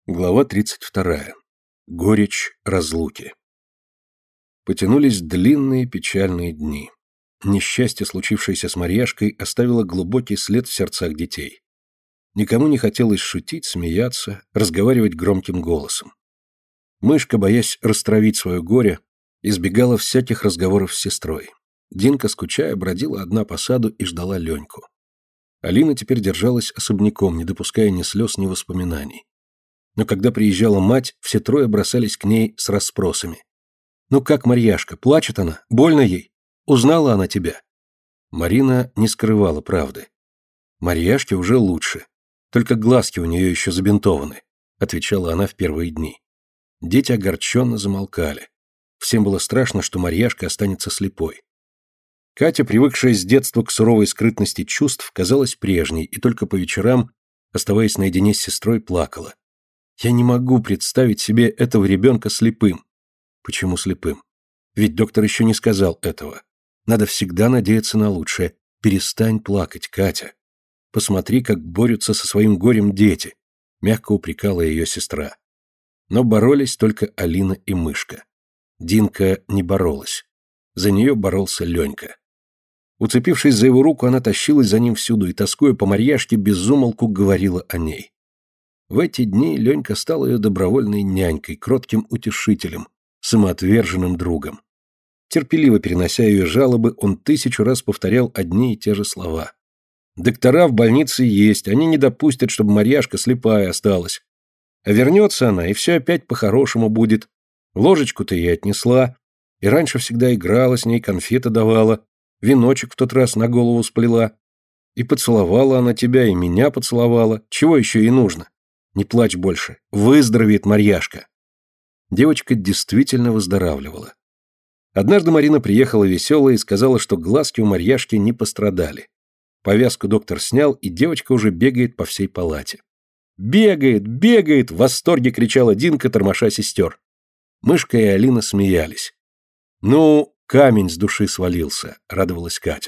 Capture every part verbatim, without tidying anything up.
Глава тридцать вторая. Горечь разлуки. Потянулись длинные печальные дни. Несчастье, случившееся с Марьяшкой, оставило глубокий след в сердцах детей. Никому не хотелось шутить, смеяться, разговаривать громким голосом. Мышка, боясь растравить свое горе, избегала всяких разговоров с сестрой. Динка, скучая, бродила одна по саду и ждала Леньку. Алина теперь держалась особняком, не допуская ни слез, ни воспоминаний. Но когда приезжала мать, все трое бросались к ней с расспросами. «Ну как, Марьяшка, плачет она? Больно ей? Узнала она тебя?» Марина не скрывала правды. «Марьяшке уже лучше. Только глазки у нее еще забинтованы», — отвечала она в первые дни. Дети огорченно замолкали. Всем было страшно, что Марьяшка останется слепой. Катя, привыкшая с детства к суровой скрытности чувств, казалась прежней и только по вечерам, оставаясь наедине с сестрой, плакала. «Я не могу представить себе этого ребенка слепым». «Почему слепым? Ведь доктор еще не сказал этого. Надо всегда надеяться на лучшее. Перестань плакать, Катя. Посмотри, как борются со своим горем дети», — мягко упрекала ее сестра. Но боролись только Алина и Мышка. Динка не боролась. За нее боролся Ленька. Уцепившись за его руку, она тащилась за ним всюду и, тоскуя по Марьяшке, без умолку говорила о ней. В эти дни Ленька стал ее добровольной нянькой, кротким утешителем, самоотверженным другом. Терпеливо перенося ее жалобы, он тысячу раз повторял одни и те же слова. «Доктора в больнице есть, они не допустят, чтобы Марьяшка слепая осталась. А вернется она, и все опять по-хорошему будет. Ложечку-то ей отнесла, и раньше всегда играла с ней, конфеты давала, веночек в тот раз на голову сплела. И поцеловала она тебя, и меня поцеловала. Чего еще ей нужно? Не плачь больше. Выздоровеет Марьяшка». Девочка действительно выздоравливала. Однажды Марина приехала веселая и сказала, что глазки у Марьяшки не пострадали. Повязку доктор снял, и девочка уже бегает по всей палате. «Бегает, бегает!» — в восторге кричала Динка, тормоша сестер. Мышка и Алина смеялись. «Ну, камень с души свалился», — радовалась Катя.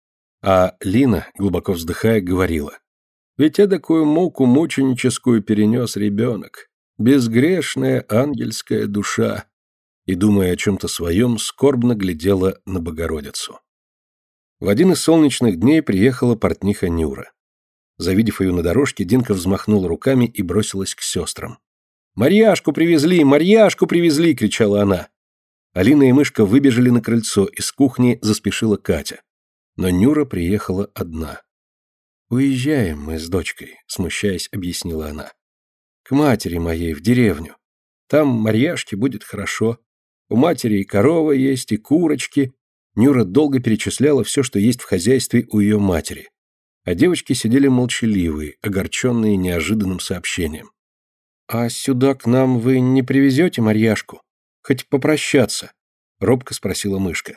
А Лина, глубоко вздыхая, говорила. «Ведь эдакую муку мученическую перенес ребенок. Безгрешная ангельская душа». И, думая о чем-то своем, скорбно глядела на Богородицу. В один из солнечных дней приехала портниха Нюра. Завидев ее на дорожке, Динка взмахнула руками и бросилась к сестрам. «Марьяшку привезли! Марьяшку привезли!» — кричала она. Алина и Мышка выбежали на крыльцо, из кухни заспешила Катя. Но Нюра приехала одна. «Уезжаем мы с дочкой», — смущаясь, объяснила она. «К матери моей в деревню. Там Марьяшке будет хорошо. У матери и корова есть, и курочки». Нюра долго перечисляла все, что есть в хозяйстве у ее матери. А девочки сидели молчаливые, огорченные неожиданным сообщением. «А сюда к нам вы не привезете Марьяшку? Хоть попрощаться?» — робко спросила Мышка.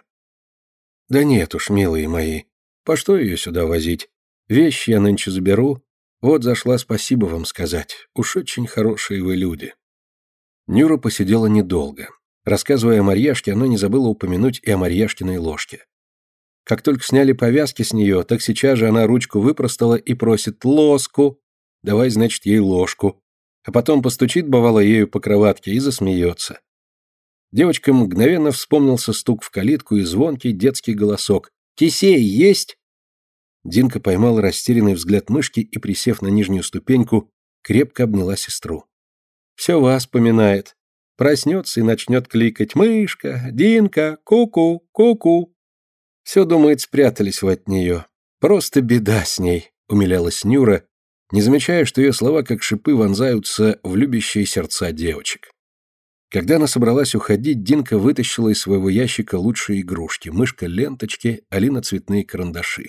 «Да нет уж, милые мои, по что ее сюда возить? Вещи я нынче заберу. Вот зашла спасибо вам сказать. Уж очень хорошие вы люди». Нюра посидела недолго. Рассказывая о Марьяшке, она не забыла упомянуть и о Марьяшкиной ложке. Как только сняли повязки с нее, так сейчас же она ручку выпростала и просит лоску. Давай, значит, ей ложку. А потом постучит, бывало, ею по кроватке и засмеется. Девочка мгновенно вспомнился стук в калитку и звонкий детский голосок. «Кисей есть?» Динка поймала растерянный взгляд Мышки и, присев на нижнюю ступеньку, крепко обняла сестру. «Все вас поминает. Проснется и начнет кликать: Мышка, Динка, ку-ку, ку-ку». Все, думает, спрятались вы от нее. Просто беда с ней», — умилялась Нюра, не замечая, что ее слова как шипы вонзаются в любящие сердца девочек. Когда она собралась уходить, Динка вытащила из своего ящика лучшие игрушки: Мышка — ленточки, Алина — цветные карандаши.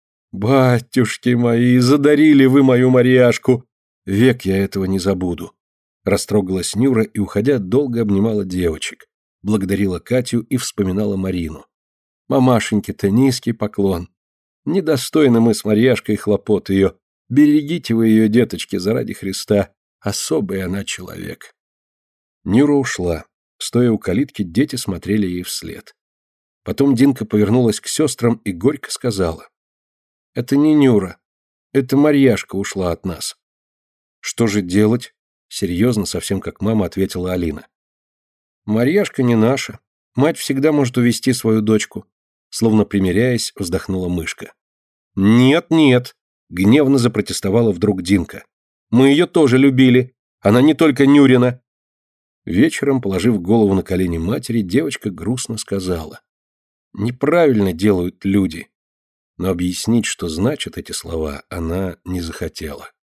«Батюшки мои, задарили вы мою Марьяшку! Век я этого не забуду!» Растрогалась Нюра и, уходя, долго обнимала девочек, благодарила Катю и вспоминала Марину. «Мамашеньке-то низкий поклон. Недостойны мы с Марьяшкой хлопот ее. Берегите вы ее, деточки, заради Христа. Особый она человек». Нюра ушла. Стоя у калитки, дети смотрели ей вслед. Потом Динка повернулась к сестрам и горько сказала. «Это не Нюра. Это Марьяшка ушла от нас». «Что же делать?» серьезно, совсем как мама, ответила Алина. Марьяшка не наша. Мать всегда может увести свою дочку. Словно примиряясь, вздохнула мышка. Нет, нет, гневно запротестовала вдруг Динка. Мы ее тоже любили. Она не только Нюрина. Вечером, положив голову на колени матери, девочка грустно сказала. Неправильно делают люди. Но объяснить, что значат эти слова, она не захотела.